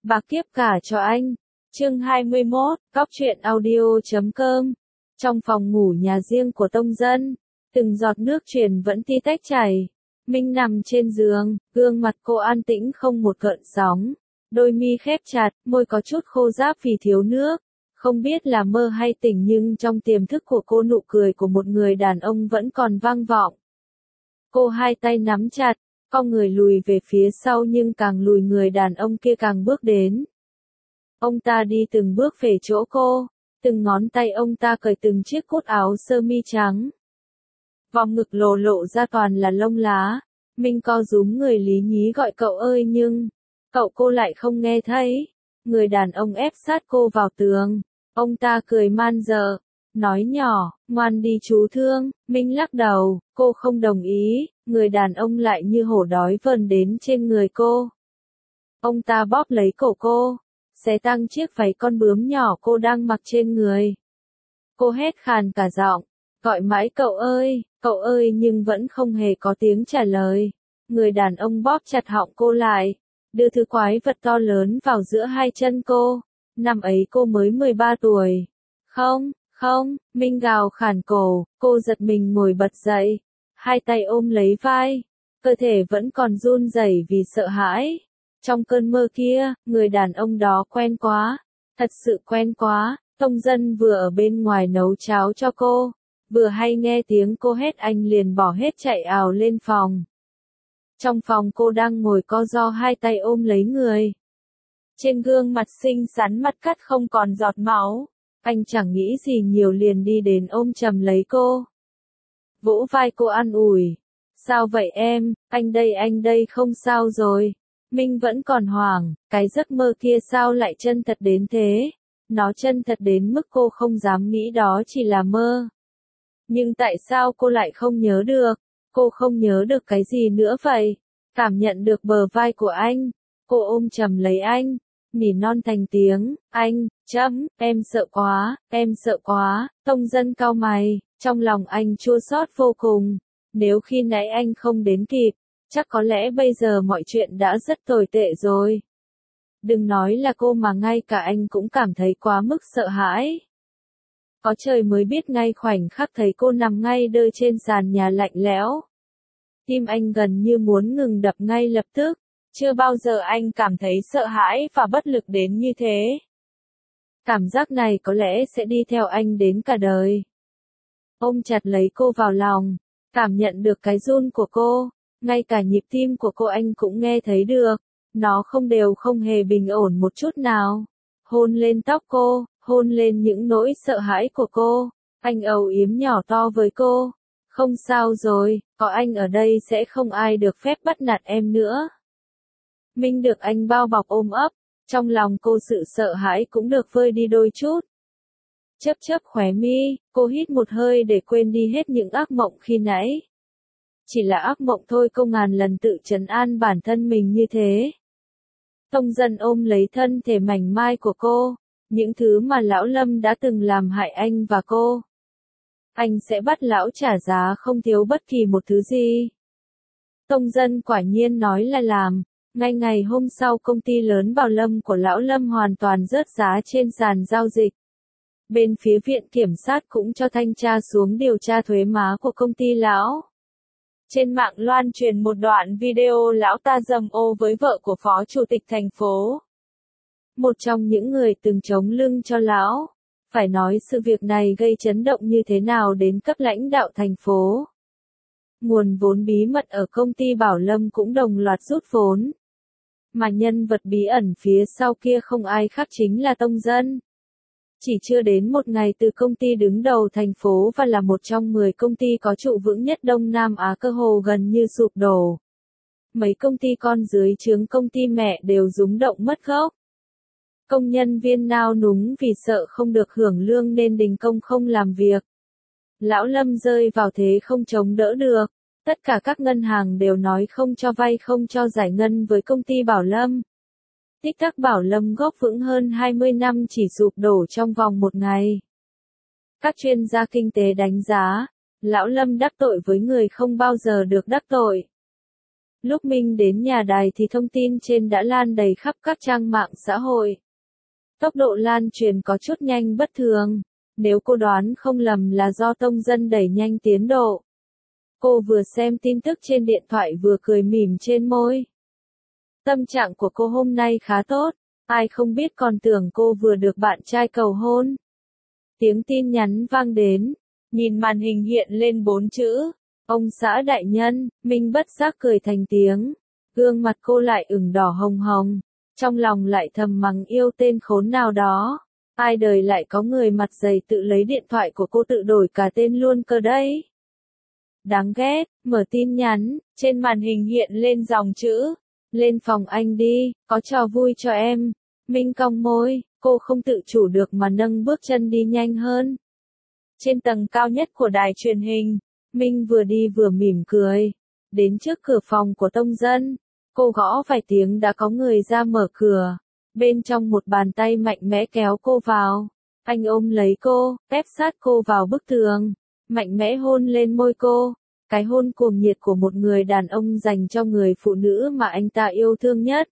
Bạc kiếp cả cho anh. Chương 21, Góc truyện audio.com. Trong phòng ngủ nhà riêng của Tông Dân, từng giọt nước truyền vẫn ti tách chảy. Minh nằm trên giường, gương mặt cô an tĩnh không một gợn sóng. Đôi mi khép chặt, môi có chút khô ráp vì thiếu nước. Không biết là mơ hay tỉnh nhưng trong tiềm thức của cô nụ cười của một người đàn ông vẫn còn vang vọng. Cô hai tay nắm chặt, cong người lùi về phía sau nhưng càng lùi người đàn ông kia càng bước đến. Ông ta đi từng bước về chỗ cô, từng ngón tay ông ta cởi từng chiếc cốt áo sơ mi trắng. Vòng ngực lộ ra toàn là lông lá. Minh co rúm người lý nhí gọi cậu ơi nhưng cậu cô lại không nghe thấy. Người đàn ông ép sát cô vào tường. Ông ta cười man dợ, nói nhỏ, ngoan đi chú thương. Minh lắc đầu, cô không đồng ý. Người đàn ông lại như hổ đói vờn đến trên người cô. Ông ta bóp lấy cổ cô, xé tăng chiếc váy con bướm nhỏ cô đang mặc trên người. Cô hét khàn cả giọng, gọi mãi cậu ơi nhưng vẫn không hề có tiếng trả lời. Người đàn ông bóp chặt họng cô lại, đưa thứ quái vật to lớn vào giữa hai chân cô. Năm ấy cô mới 13 tuổi. Không, Minh gào khản cổ, cô giật mình ngồi bật dậy, hai tay ôm lấy vai, cơ thể vẫn còn run rẩy vì sợ hãi. Trong cơn mơ kia, người đàn ông đó quen quá, thật sự quen quá. Tông Dân vừa ở bên ngoài nấu cháo cho cô, vừa hay nghe tiếng cô hét anh liền bỏ hết chạy ào lên phòng. Trong phòng cô đang ngồi co ro hai tay ôm lấy người. Trên gương mặt xinh xắn mặt cắt không còn giọt máu. Anh chẳng nghĩ gì nhiều liền đi đến ôm chầm lấy cô. Vỗ vai cô an ủi. Sao vậy em, anh đây không sao rồi. Minh vẫn còn hoảng, cái giấc mơ kia sao lại chân thật đến thế. Nó chân thật đến mức cô không dám nghĩ đó chỉ là mơ. Nhưng tại sao cô lại không nhớ được? Cô không nhớ được cái gì nữa vậy? Cảm nhận được bờ vai của anh. Cô ôm chầm lấy anh, nỉ non thành tiếng, anh, em sợ quá. Tông Dân cau mày, trong lòng anh chua xót vô cùng. Nếu khi nãy anh không đến kịp, chắc có lẽ bây giờ mọi chuyện đã rất tồi tệ rồi. Đừng nói là cô mà ngay cả anh cũng cảm thấy quá mức sợ hãi. Có trời mới biết ngay khoảnh khắc thấy cô nằm ngay đơ trên sàn nhà lạnh lẽo. Tim anh gần như muốn ngừng đập ngay lập tức. Chưa bao giờ anh cảm thấy sợ hãi và bất lực đến như thế. Cảm giác này có lẽ sẽ đi theo anh đến cả đời. Ôm chặt lấy cô vào lòng, cảm nhận được cái run của cô, ngay cả nhịp tim của cô anh cũng nghe thấy được. Nó không đều không hề bình ổn một chút nào. Hôn lên tóc cô, hôn lên những nỗi sợ hãi của cô. Anh âu yếm nhỏ to với cô. Không sao rồi, có anh ở đây sẽ không ai được phép bắt nạt em nữa. Minh được anh bao bọc ôm ấp, trong lòng cô sự sợ hãi cũng được vơi đi đôi chút. Chớp khóe mi, cô hít một hơi để quên đi hết những ác mộng khi nãy. Chỉ là ác mộng thôi, cô ngàn lần tự trấn an bản thân mình như thế. Tông Dân ôm lấy thân thể mảnh mai của cô, những thứ mà lão Lâm đã từng làm hại anh và cô. Anh sẽ bắt lão trả giá không thiếu bất kỳ một thứ gì. Tông Dân quả nhiên nói là làm. Ngay ngày hôm sau công ty lớn Bảo Lâm của lão Lâm hoàn toàn rớt giá trên sàn giao dịch. Bên phía viện kiểm sát cũng cho thanh tra xuống điều tra thuế má của công ty lão. Trên mạng loan truyền một đoạn video lão ta dầm ô với vợ của phó chủ tịch thành phố. Một trong những người từng chống lưng cho lão. Phải nói sự việc này gây chấn động như thế nào đến cấp lãnh đạo thành phố. Nguồn vốn bí mật ở công ty Bảo Lâm cũng đồng loạt rút vốn. Mà nhân vật bí ẩn phía sau kia không ai khác chính là Tông Dân. Chỉ chưa đến một ngày từ công ty đứng đầu thành phố và là một trong 10 công ty có trụ vững nhất Đông Nam Á cơ hồ gần như sụp đổ. Mấy công ty con dưới trướng công ty mẹ đều rúng động mất gốc. Công nhân viên nao núng vì sợ không được hưởng lương nên đình công không làm việc. Lão Lâm rơi vào thế không chống đỡ được. Tất cả các ngân hàng đều nói không cho vay không cho giải ngân với công ty Bảo Lâm. Tích tắc Bảo Lâm gốc vững hơn 20 năm chỉ sụp đổ trong vòng một ngày. Các chuyên gia kinh tế đánh giá, lão Lâm đắc tội với người không bao giờ được đắc tội. Lúc Minh đến nhà đài thì thông tin trên đã lan đầy khắp các trang mạng xã hội. Tốc độ lan truyền có chút nhanh bất thường. Nếu cô đoán không lầm là do Tông Dân đẩy nhanh tiến độ. Cô vừa xem tin tức trên điện thoại vừa cười mỉm trên môi. Tâm trạng của cô hôm nay khá tốt. Ai không biết còn tưởng cô vừa được bạn trai cầu hôn. Tiếng tin nhắn vang đến. Nhìn màn hình hiện lên 4 chữ. Ông xã đại nhân, Minh bất giác cười thành tiếng. Gương mặt cô lại ửng đỏ hồng hồng. Trong lòng lại thầm mắng yêu tên khốn nào đó. Ai đời lại có người mặt dày tự lấy điện thoại của cô tự đổi cả tên luôn cơ đấy. Đáng ghét, mở tin nhắn, trên màn hình hiện lên dòng chữ. Lên phòng anh đi, có trò vui cho em. Minh cong môi, cô không tự chủ được mà nâng bước chân đi nhanh hơn. Trên tầng cao nhất của đài truyền hình, Minh vừa đi vừa mỉm cười. Đến trước cửa phòng của Tông Dân, cô gõ vài tiếng đã có người ra mở cửa. Bên trong một bàn tay mạnh mẽ kéo cô vào. Anh ôm lấy cô, ép sát cô vào bức tường. Mạnh mẽ hôn lên môi cô. Cái hôn cuồng nhiệt của một người đàn ông dành cho người phụ nữ mà anh ta yêu thương nhất.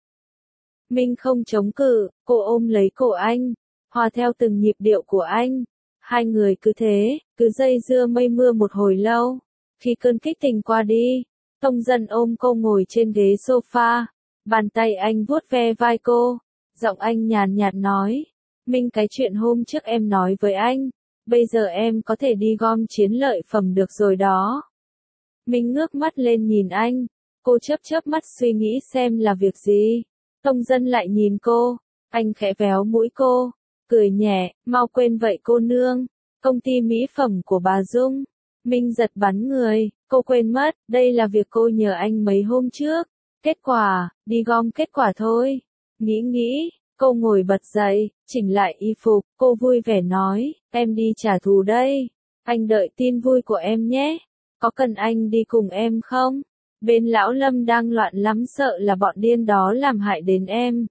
Minh không chống cự, cô ôm lấy cổ anh. Hòa theo từng nhịp điệu của anh. Hai người cứ thế, cứ dây dưa mây mưa một hồi lâu. Khi cơn kích tình qua đi, Tông Dân ôm cô ngồi trên ghế sofa. Bàn tay anh vuốt ve vai cô. Giọng anh nhàn nhạt nói. Minh, cái chuyện hôm trước em nói với anh. Bây giờ em có thể đi gom chiến lợi phẩm được rồi đó. Minh ngước mắt lên nhìn anh. Cô chớp chớp mắt suy nghĩ xem là việc gì. Tông Dân lại nhìn cô. Anh khẽ véo mũi cô. Cười nhẹ, mau quên vậy cô nương. Công ty mỹ phẩm của bà Dung. Minh giật bắn người. Cô quên mất, đây là việc cô nhờ anh mấy hôm trước. Kết quả, đi gom kết quả thôi. Nghĩ, cô ngồi bật dậy, chỉnh lại y phục, cô vui vẻ nói, em đi trả thù đây. Anh đợi tin vui của em nhé. Có cần anh đi cùng em không? Bên lão Lâm đang loạn lắm, sợ là bọn điên đó làm hại đến em.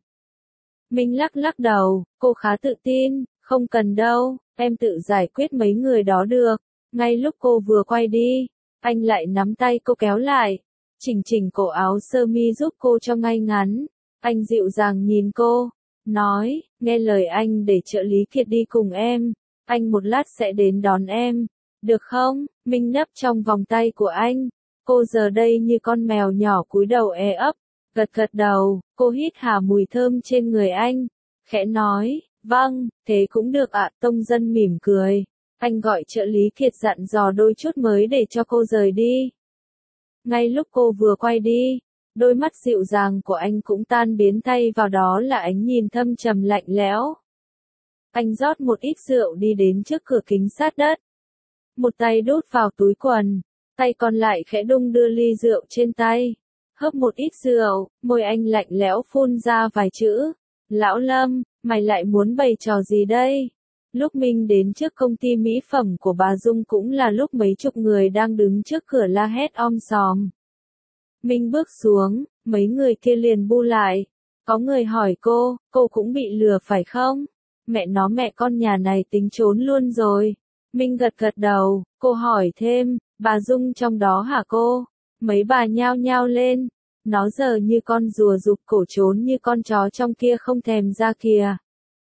Minh lắc lắc đầu, cô khá tự tin, không cần đâu, em tự giải quyết mấy người đó được. Ngay lúc cô vừa quay đi, anh lại nắm tay cô kéo lại, chỉnh cổ áo sơ mi giúp cô cho ngay ngắn. Anh dịu dàng nhìn cô, nói, nghe lời anh để trợ lý Kiệt đi cùng em. Anh một lát sẽ đến đón em. Được không? Minh nấp trong vòng tay của anh. Cô giờ đây như con mèo nhỏ cúi đầu ấp. Gật đầu, cô hít hà mùi thơm trên người anh. Khẽ nói, vâng, thế cũng được ạ. Tông Dân mỉm cười. Anh gọi trợ lý Kiệt dặn dò đôi chút mới để cho cô rời đi. Ngay lúc cô vừa quay đi, đôi mắt dịu dàng của anh cũng tan biến, thay vào đó là ánh nhìn thâm trầm lạnh lẽo. Anh rót một ít rượu đi đến trước cửa kính sát đất. Một tay đút vào túi quần, tay còn lại khẽ đung đưa ly rượu trên tay. Hớp một ít rượu, môi anh lạnh lẽo phun ra vài chữ. Lão Lâm, mày lại muốn bày trò gì đây? Lúc Minh đến trước công ty mỹ phẩm của bà Dung cũng là lúc mấy chục người đang đứng trước cửa la hét om sòm. Minh bước xuống, mấy người kia liền bu lại. Có người hỏi cô cũng bị lừa phải không? Mẹ nó, mẹ con nhà này tính trốn luôn rồi. Minh gật đầu, cô hỏi thêm, bà Dung trong đó hả cô? Mấy bà nhao nhao lên. Nó giờ như con rùa rụt cổ trốn như con chó trong kia không thèm ra kìa.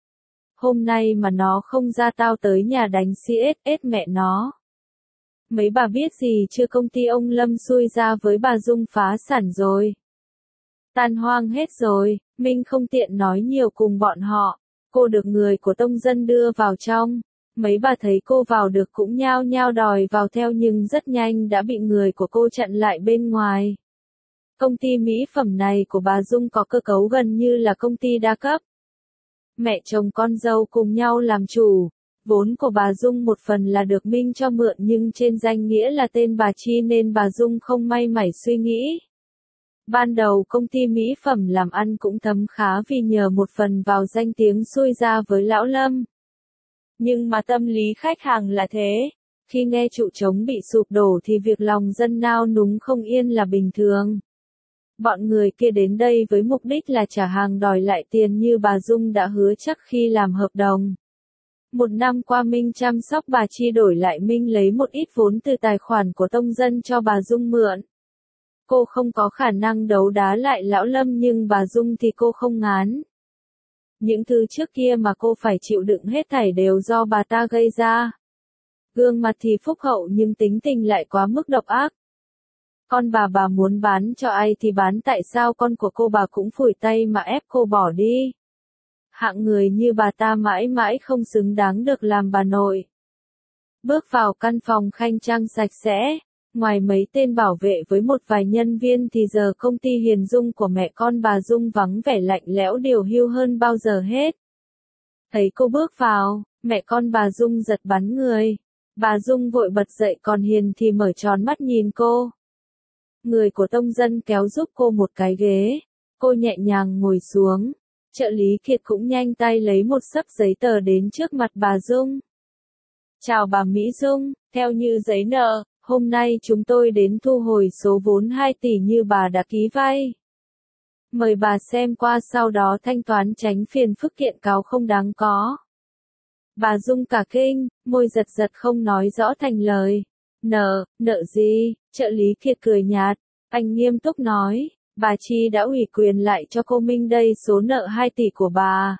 Hôm nay mà nó không ra tao tới nhà đánh CSS mẹ nó. Mấy bà biết gì chưa, công ty ông Lâm xui ra với bà Dung phá sản rồi. Tan hoang hết rồi. Minh không tiện nói nhiều cùng bọn họ. Cô được người của Tông Dân đưa vào trong. Mấy bà thấy cô vào được cũng nhao nhao đòi vào theo, nhưng rất nhanh đã bị người của cô chặn lại bên ngoài. Công ty mỹ phẩm này của bà Dung có cơ cấu gần như là công ty đa cấp. Mẹ chồng con dâu cùng nhau làm chủ. Vốn của bà Dung một phần là được Minh cho mượn, nhưng trên danh nghĩa là tên bà Chi nên bà Dung không may mảy suy nghĩ. Ban đầu công ty mỹ phẩm làm ăn cũng thấm khá vì nhờ một phần vào danh tiếng xui ra với lão Lâm. Nhưng mà tâm lý khách hàng là thế. Khi nghe trụ trống bị sụp đổ thì việc lòng dân nao núng không yên là bình thường. Bọn người kia đến đây với mục đích là trả hàng, đòi lại tiền như bà Dung đã hứa chắc khi làm hợp đồng. Một năm qua Minh chăm sóc bà Chi, đổi lại Minh lấy một ít vốn từ tài khoản của Tông Dân cho bà Dung mượn. Cô không có khả năng đấu đá lại lão Lâm nhưng bà Dung thì cô không ngán. Những thứ trước kia mà cô phải chịu đựng hết thảy đều do bà ta gây ra. Gương mặt thì phúc hậu nhưng tính tình lại quá mức độc ác. Con bà muốn bán cho ai thì bán, tại sao con của cô bà cũng phủi tay mà ép cô bỏ đi. Hạng người như bà ta mãi mãi không xứng đáng được làm bà nội. Bước vào căn phòng khang trang sạch sẽ, ngoài mấy tên bảo vệ với một vài nhân viên thì giờ công ty Hiền Dung của mẹ con bà Dung vắng vẻ lạnh lẽo điều hưu hơn bao giờ hết. Thấy cô bước vào, mẹ con bà Dung giật bắn người. Bà Dung vội bật dậy còn Hiền thì mở tròn mắt nhìn cô. Người của Tông Dân kéo giúp cô một cái ghế. Cô nhẹ nhàng ngồi xuống. Trợ lý Kiệt cũng nhanh tay lấy một xấp giấy tờ đến trước mặt bà Dung. Chào bà Mỹ Dung, theo như giấy nợ, hôm nay chúng tôi đến thu hồi số vốn 2 tỷ như bà đã ký vay. Mời bà xem qua sau đó thanh toán tránh phiền phức kiện cáo không đáng có. Bà Dung cả kinh, môi giật giật không nói rõ thành lời. Nợ gì? Trợ lý Kiệt cười nhạt, anh nghiêm túc nói, bà Chi đã ủy quyền lại cho cô Minh đây số nợ 2 tỷ của bà.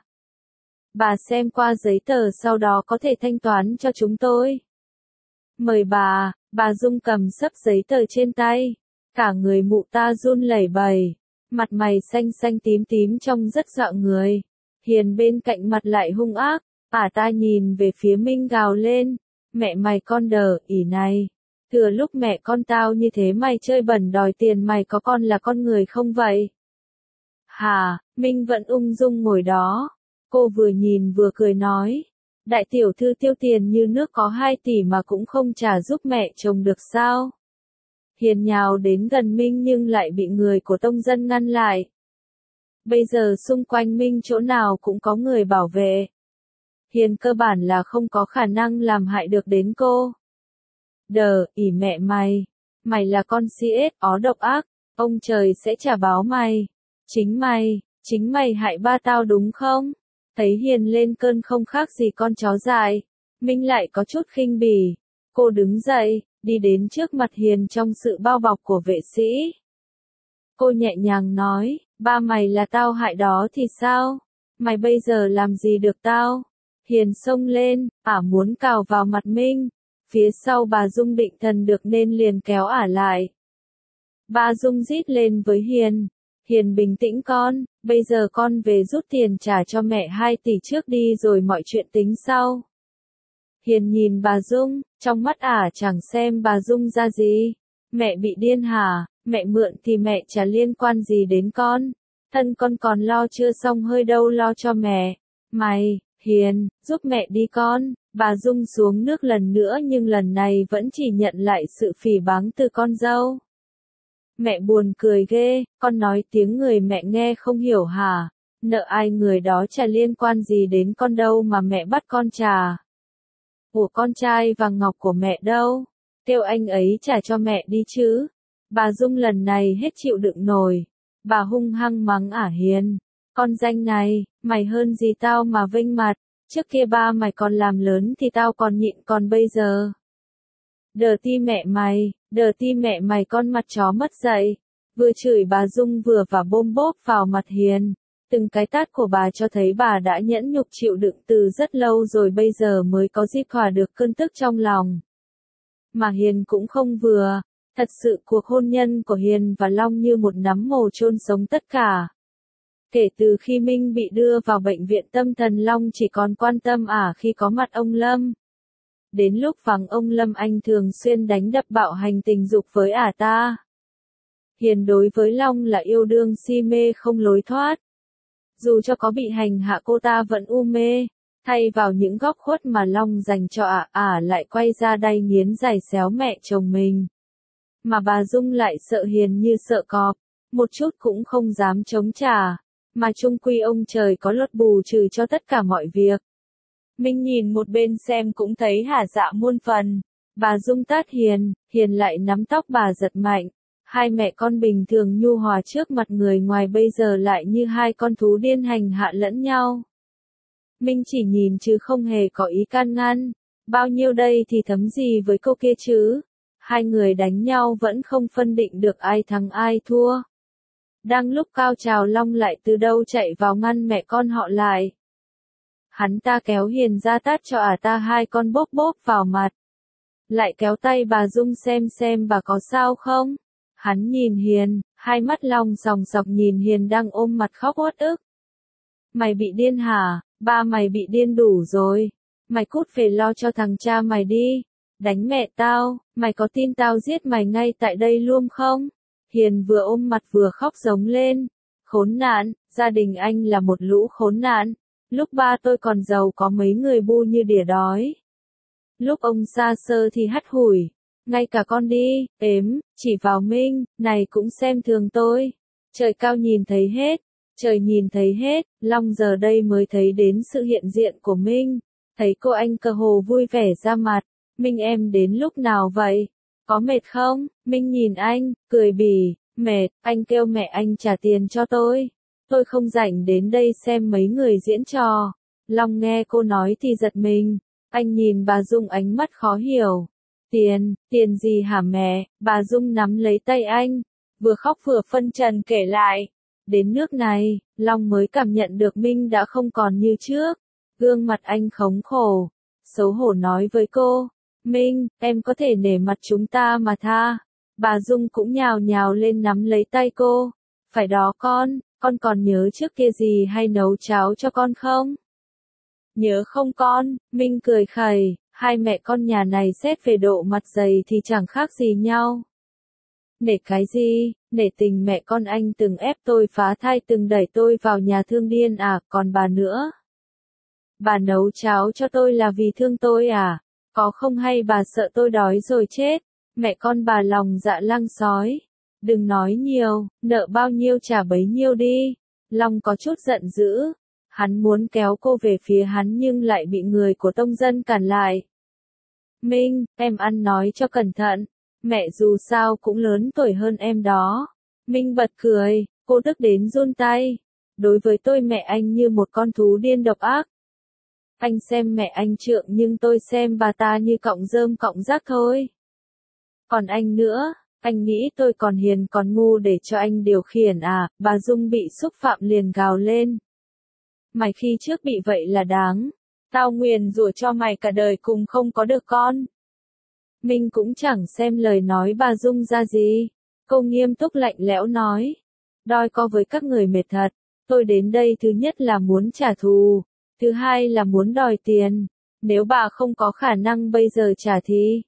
Bà xem qua giấy tờ sau đó có thể thanh toán cho chúng tôi. Mời bà Dung cầm xấp giấy tờ trên tay. Cả người mụ ta run lẩy bẩy, mặt mày xanh xanh tím tím trông rất dọa người. Hiền bên cạnh mặt lại hung ác, ta nhìn về phía Minh gào lên, mẹ mày con đờ ỉ này. Thừa lúc mẹ con tao như thế mày chơi bẩn đòi tiền, mày có con là con người không vậy? Hà, Minh vẫn ung dung ngồi đó. Cô vừa nhìn vừa cười nói, đại tiểu thư tiêu tiền như nước có 2 tỷ mà cũng không trả giúp mẹ chồng được sao? Hiền nhào đến gần Minh nhưng lại bị người của Tông Dân ngăn lại. Bây giờ xung quanh Minh chỗ nào cũng có người bảo vệ. Hiền cơ bản là không có khả năng làm hại được đến cô. Ỉ mẹ mày là con CSO độc ác, ông trời sẽ trả báo mày. Chính mày hại ba tao đúng không? Thấy Hiền lên cơn không khác gì con chó dại, Minh lại có chút khinh bỉ. Cô đứng dậy, đi đến trước mặt Hiền trong sự bao bọc của vệ sĩ. Cô nhẹ nhàng nói, ba mày là tao hại đó thì sao? Mày bây giờ làm gì được tao? Hiền xông lên, muốn cào vào mặt Minh. Phía sau bà Dung định thần được nên liền kéo lại. Bà Dung rít lên với Hiền. Hiền bình tĩnh con, bây giờ con về rút tiền trả cho mẹ 2 tỷ trước đi rồi mọi chuyện tính sau. Hiền nhìn bà Dung, trong mắt chẳng xem bà Dung ra gì. Mẹ bị điên hả? Mẹ mượn thì mẹ chả liên quan gì đến con. Thân con còn lo chưa xong hơi đâu lo cho mẹ. Hiền, giúp mẹ đi con. Bà Dung xuống nước lần nữa nhưng lần này vẫn chỉ nhận lại sự phỉ báng từ con dâu. Mẹ buồn cười ghê, con nói tiếng người mẹ nghe không hiểu hả? Nợ ai người đó chả liên quan gì đến con đâu mà mẹ bắt con trả. Của con trai vàng ngọc của mẹ đâu? Kêu anh ấy trả cho mẹ đi chứ. Bà Dung lần này hết chịu đựng nổi. Bà hung hăng mắng Hiền. Con danh này, mày hơn gì tao mà vênh mặt. Trước kia ba mày còn làm lớn thì tao còn nhịn, còn bây giờ. Đờ ti mẹ mày con mặt chó mất dạy. Vừa chửi bà Dung vừa và bôm bốp vào mặt Hiền. Từng cái tát của bà cho thấy bà đã nhẫn nhục chịu đựng từ rất lâu rồi bây giờ mới có dịp thỏa được cơn tức trong lòng. Mà Hiền cũng không vừa. Thật sự cuộc hôn nhân của Hiền và Long như một nắm mồ chôn sống tất cả. Kể từ khi Minh bị đưa vào bệnh viện tâm thần, Long chỉ còn quan tâm khi có mặt ông Lâm. Đến lúc vắng ông Lâm anh thường xuyên đánh đập bạo hành tình dục với ta. Hiền đối với Long là yêu đương si mê không lối thoát. Dù cho có bị hành hạ cô ta vẫn u mê. Thay vào những góc khuất mà Long dành cho lại quay ra đay nghiến giày xéo mẹ chồng mình. Mà bà Dung lại sợ Hiền như sợ cọp, một chút cũng không dám chống trả. Mà chung quy ông trời có luật bù trừ cho tất cả mọi việc. Minh nhìn một bên xem cũng thấy hả dạ muôn phần. Bà Dung tát Hiền lại nắm tóc bà giật mạnh. Hai mẹ con bình thường nhu hòa trước mặt người ngoài bây giờ lại như hai con thú điên hành hạ lẫn nhau. Minh chỉ nhìn chứ không hề có ý can ngăn. Bao nhiêu đây thì thấm gì với cô kia chứ? Hai người đánh nhau vẫn không phân định được ai thắng ai thua. Đang lúc cao trào Long lại từ đâu chạy vào ngăn mẹ con họ lại. Hắn ta kéo Hiền ra tát cho ta hai con bốp bốp vào mặt. Lại kéo tay bà Dung xem bà có sao không. Hắn nhìn Hiền, hai mắt Long sòng sọc nhìn Hiền đang ôm mặt khóc uất ức. Mày bị điên hả? Ba mày bị điên đủ rồi. Mày cút về lo cho thằng cha mày đi. Đánh mẹ tao, mày có tin tao giết mày ngay tại đây luôn không? Hiền vừa ôm mặt vừa khóc giống lên. Khốn nạn, gia đình anh là một lũ khốn nạn. Lúc ba tôi còn giàu có mấy người bu như đỉa đói. Lúc ông xa xơ thì hắt hủi. Ngay cả con đi, ếm, chỉ vào Minh, này cũng xem thường tôi. Trời cao nhìn thấy hết. Trời nhìn thấy hết, Long giờ đây mới thấy đến sự hiện diện của Minh. Thấy cô anh cơ hồ vui vẻ ra mặt. Minh em đến lúc nào vậy? Có mệt không? Minh nhìn anh, cười bỉ, mệt, anh kêu mẹ anh trả tiền cho tôi. Tôi không rảnh đến đây xem mấy người diễn trò. Long nghe cô nói thì giật mình. Anh nhìn bà Dung ánh mắt khó hiểu. Tiền gì hả mẹ? Bà Dung nắm lấy tay anh. Vừa khóc vừa phân trần kể lại. Đến nước này, Long mới cảm nhận được Minh đã không còn như trước. Gương mặt anh khống khổ. Xấu hổ nói với cô. Minh, em có thể nể mặt chúng ta mà tha. Bà Dung cũng nhào nhào lên nắm lấy tay cô. Phải đó con còn nhớ trước kia gì hay nấu cháo cho con không? Nhớ không con? Minh cười khẩy, hai mẹ con nhà này xét về độ mặt dày thì chẳng khác gì nhau. Nể cái gì? Nể tình mẹ con anh từng ép tôi phá thai, từng đẩy tôi vào nhà thương điên à, còn bà nữa. Bà nấu cháo cho tôi là vì thương tôi à? Có không hay bà sợ tôi đói rồi chết? Mẹ con bà lòng dạ lăng sói. Đừng nói nhiều, nợ bao nhiêu trả bấy nhiêu đi. Long có chút giận dữ. Hắn muốn kéo cô về phía hắn nhưng lại bị người của Tông Dân cản lại. Minh, em ăn nói cho cẩn thận. Mẹ dù sao cũng lớn tuổi hơn em đó. Minh bật cười, cô tức đến run tay. Đối với tôi mẹ anh như một con thú điên độc ác. Anh xem mẹ anh trượng nhưng tôi xem bà ta như cọng rơm cọng rác thôi. Còn anh nữa, anh nghĩ tôi còn hiền còn ngu để cho anh điều khiển à? Bà Dung bị xúc phạm liền gào lên. Mày khi trước bị vậy là đáng. Tao nguyền rủa cho mày cả đời cùng không có được con. Minh cũng chẳng xem lời nói bà Dung ra gì. Cô nghiêm túc lạnh lẽo nói. Đôi co với các người mệt thật. Tôi đến đây thứ nhất là muốn trả thù. Thứ hai là muốn đòi tiền. Nếu bà không có khả năng bây giờ trả thì.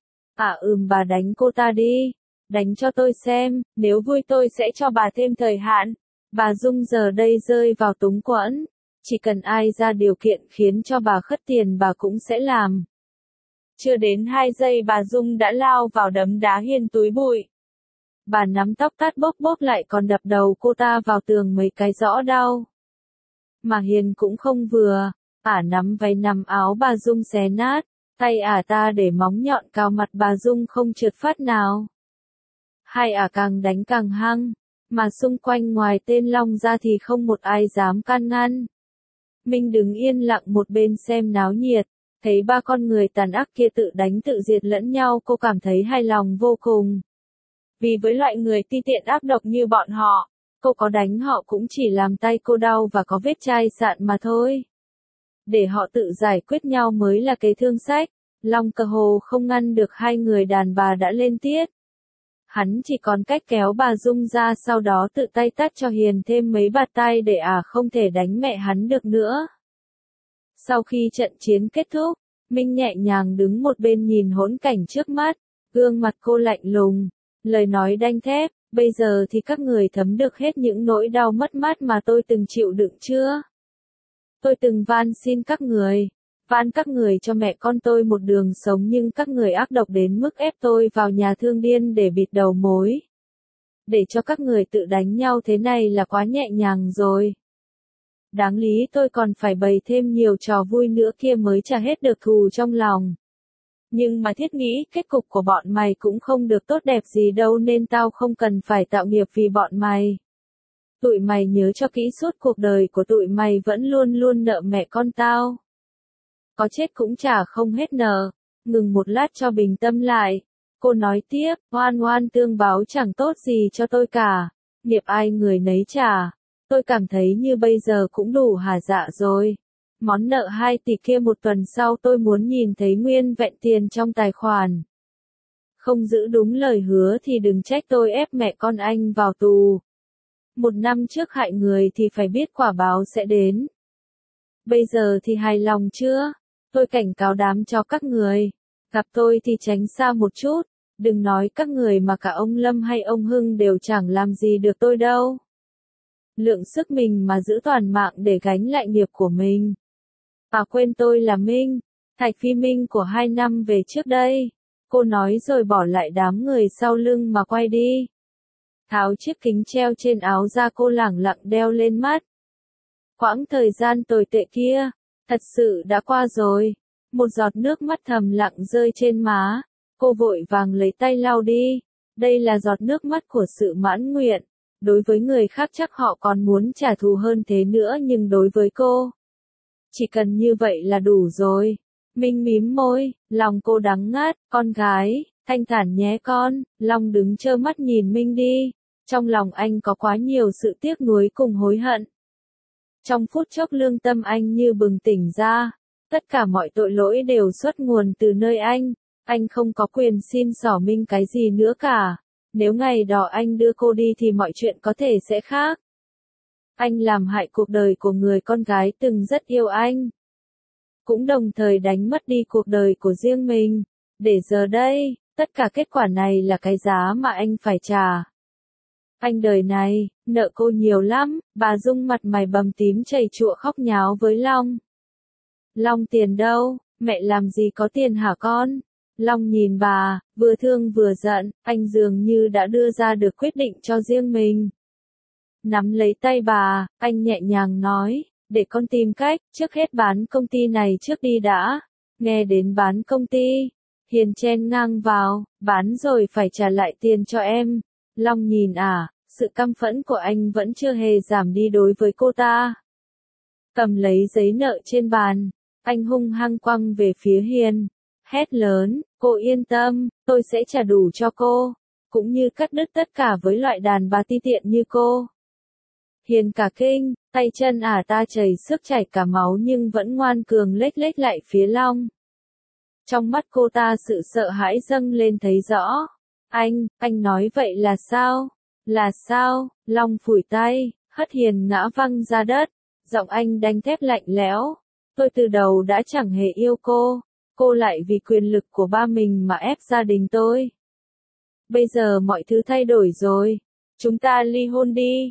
Bà đánh cô ta đi. Đánh cho tôi xem, nếu vui tôi sẽ cho bà thêm thời hạn. Bà Dung giờ đây rơi vào túng quẫn. Chỉ cần ai ra điều kiện khiến cho bà khất tiền bà cũng sẽ làm. Chưa đến 2 giây bà Dung đã lao vào đấm đá Hiền túi bụi. Bà nắm tóc tát bóp bóp lại còn đập đầu cô ta vào tường mấy cái rõ đau. Mà Hiền cũng không vừa, nắm váy nắm áo bà Dung xé nát, tay ta để móng nhọn cào mặt bà Dung không trượt phát nào. Hai càng đánh càng hăng, mà xung quanh ngoài tên Long ra thì không một ai dám can ngăn. Minh đứng yên lặng một bên xem náo nhiệt, thấy ba con người tàn ác kia tự đánh tự diệt lẫn nhau cô cảm thấy hài lòng vô cùng. Vì với loại người ti tiện ác độc như bọn họ, cô có đánh họ cũng chỉ làm tay cô đau và có vết chai sạn mà thôi. Để họ tự giải quyết nhau mới là kế thương sách. Long cơ hồ không ngăn được hai người đàn bà đã lên tiết. Hắn chỉ còn cách kéo bà Dung ra sau đó tự tay tát cho Hiền thêm mấy bạt tay để không thể đánh mẹ hắn được nữa. Sau khi trận chiến kết thúc, Minh nhẹ nhàng đứng một bên nhìn hỗn cảnh trước mắt, gương mặt cô lạnh lùng, lời nói đanh thép, bây giờ thì các người thấm được hết những nỗi đau mất mát mà tôi từng chịu đựng chưa? Tôi từng van xin các người cho mẹ con tôi một đường sống nhưng các người ác độc đến mức ép tôi vào nhà thương điên để bịt đầu mối. Để cho các người tự đánh nhau thế này là quá nhẹ nhàng rồi. Đáng lý tôi còn phải bày thêm nhiều trò vui nữa kia mới trả hết được thù trong lòng. Nhưng mà thiết nghĩ kết cục của bọn mày cũng không được tốt đẹp gì đâu nên tao không cần phải tạo nghiệp vì bọn mày. Tụi mày nhớ cho kỹ suốt cuộc đời của tụi mày vẫn luôn luôn nợ mẹ con tao. Có chết cũng trả không hết nợ. Ngừng một lát cho bình tâm lại. Cô nói tiếp, oan oan tương báo chẳng tốt gì cho tôi cả. Nghiệp ai người nấy trả. Tôi cảm thấy như bây giờ cũng đủ hả dạ rồi. Món nợ 2 tỷ kia một tuần sau tôi muốn nhìn thấy nguyên vẹn tiền trong tài khoản. Không giữ đúng lời hứa thì đừng trách tôi ép mẹ con anh vào tù. 1 năm trước hại người thì phải biết quả báo sẽ đến. Bây giờ thì hài lòng chưa? Tôi cảnh cáo đám cho các người. Gặp tôi thì tránh xa một chút. Đừng nói các người mà cả ông Lâm hay ông Hưng đều chẳng làm gì được tôi đâu. Lượng sức mình mà giữ toàn mạng để gánh lại nghiệp của mình. À quên tôi là Minh, Thạch Phi Minh của 2 năm về trước đây. Cô nói rồi bỏ lại đám người sau lưng mà quay đi. Tháo chiếc kính treo trên áo ra cô lẳng lặng đeo lên mắt. Quãng thời gian tồi tệ kia, thật sự đã qua rồi. Một giọt nước mắt thầm lặng rơi trên má. Cô vội vàng lấy tay lau đi. Đây là giọt nước mắt của sự mãn nguyện. Đối với người khác chắc họ còn muốn trả thù hơn thế nữa nhưng đối với cô, chỉ cần như vậy là đủ rồi. Minh mím môi, lòng cô đắng ngắt, con gái, thanh thản nhé con. Long đứng trơ mắt nhìn Minh đi. Trong lòng anh có quá nhiều sự tiếc nuối cùng hối hận. Trong phút chốc lương tâm anh như bừng tỉnh ra. Tất cả mọi tội lỗi đều xuất nguồn từ nơi anh. Anh không có quyền xin xỏ Minh cái gì nữa cả. Nếu ngày đó anh đưa cô đi thì mọi chuyện có thể sẽ khác. Anh làm hại cuộc đời của người con gái từng rất yêu anh. Cũng đồng thời đánh mất đi cuộc đời của riêng mình. Để giờ đây, tất cả kết quả này là cái giá mà anh phải trả. Anh đời này, nợ cô nhiều lắm. Bà Dung mặt mày bầm tím chảy chụa khóc nháo với Long. Long tiền đâu, mẹ làm gì có tiền hả con? Long nhìn bà, vừa thương vừa giận, anh dường như đã đưa ra được quyết định cho riêng mình. Nắm lấy tay bà, anh nhẹ nhàng nói, để con tìm cách, trước hết bán công ty này trước đi đã. Nghe đến bán công ty, Hiền chen ngang vào, bán rồi phải trả lại tiền cho em. Long nhìn sự căm phẫn của anh vẫn chưa hề giảm đi đối với cô ta. Cầm lấy giấy nợ trên bàn, anh hung hăng quăng về phía Hiền. Hét lớn, cô yên tâm, tôi sẽ trả đủ cho cô, cũng như cắt đứt tất cả với loại đàn bà ti tiện như cô. Hiền cả kinh, tay chân ta chảy sức chảy cả máu nhưng vẫn ngoan cường lếch lếch lại phía Long. Trong mắt cô ta sự sợ hãi dâng lên thấy rõ. Anh nói vậy là sao? Là sao? Long phủi tay, hất Hiền ngã văng ra đất. Giọng anh đanh thép lạnh lẽo. Tôi từ đầu đã chẳng hề yêu cô. Cô lại vì quyền lực của ba mình mà ép gia đình tôi. Bây giờ mọi thứ thay đổi rồi. Chúng ta ly hôn đi.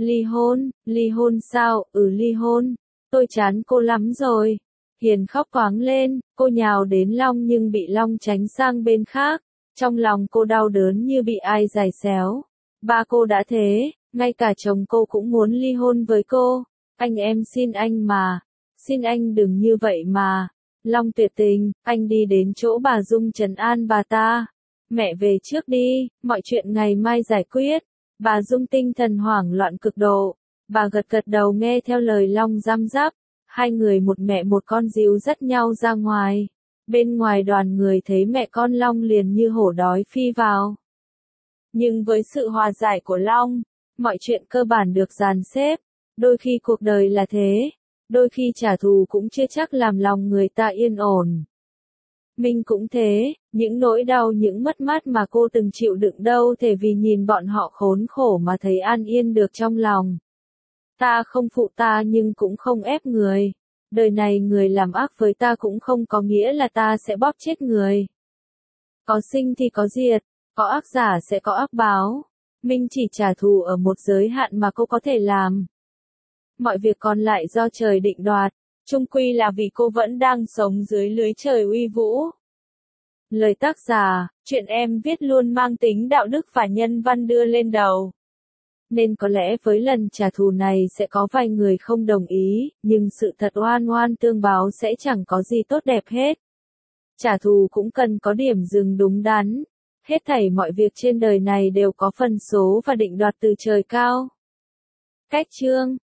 Ly hôn sao? Ly hôn. Tôi chán cô lắm rồi. Hiền khóc toáng lên, cô nhào đến Long nhưng bị Long tránh sang bên khác. Trong lòng cô đau đớn như bị ai giày xéo. Ba cô đã thế, ngay cả chồng cô cũng muốn ly hôn với cô. Anh em xin anh mà. Xin anh đừng như vậy mà. Long tuyệt tình, anh đi đến chỗ bà Dung trấn an bà ta. Mẹ về trước đi, mọi chuyện ngày mai giải quyết. Bà Dung tinh thần hoảng loạn cực độ. Bà gật gật đầu nghe theo lời Long răm rắp. Hai người một mẹ một con dìu dắt nhau ra ngoài. Bên ngoài đoàn người thấy mẹ con Long liền như hổ đói phi vào. Nhưng với sự hòa giải của Long, mọi chuyện cơ bản được dàn xếp. Đôi khi cuộc đời là thế. Đôi khi trả thù cũng chưa chắc làm lòng người ta yên ổn. Mình cũng thế, những nỗi đau những mất mát mà cô từng chịu đựng đâu thể vì nhìn bọn họ khốn khổ mà thấy an yên được trong lòng. Ta không phụ ta nhưng cũng không ép người. Đời này người làm ác với ta cũng không có nghĩa là ta sẽ bóp chết người. Có sinh thì có diệt, có ác giả sẽ có ác báo. Mình chỉ trả thù ở một giới hạn mà cô có thể làm. Mọi việc còn lại do trời định đoạt, chung quy là vì cô vẫn đang sống dưới lưới trời uy vũ. Lời tác giả, chuyện em viết luôn mang tính đạo đức và nhân văn đưa lên đầu. Nên có lẽ với lần trả thù này sẽ có vài người không đồng ý, nhưng sự thật oan oan tương báo sẽ chẳng có gì tốt đẹp hết. Trả thù cũng cần có điểm dừng đúng đắn. Hết thảy mọi việc trên đời này đều có phần số và định đoạt từ trời cao. Cách chương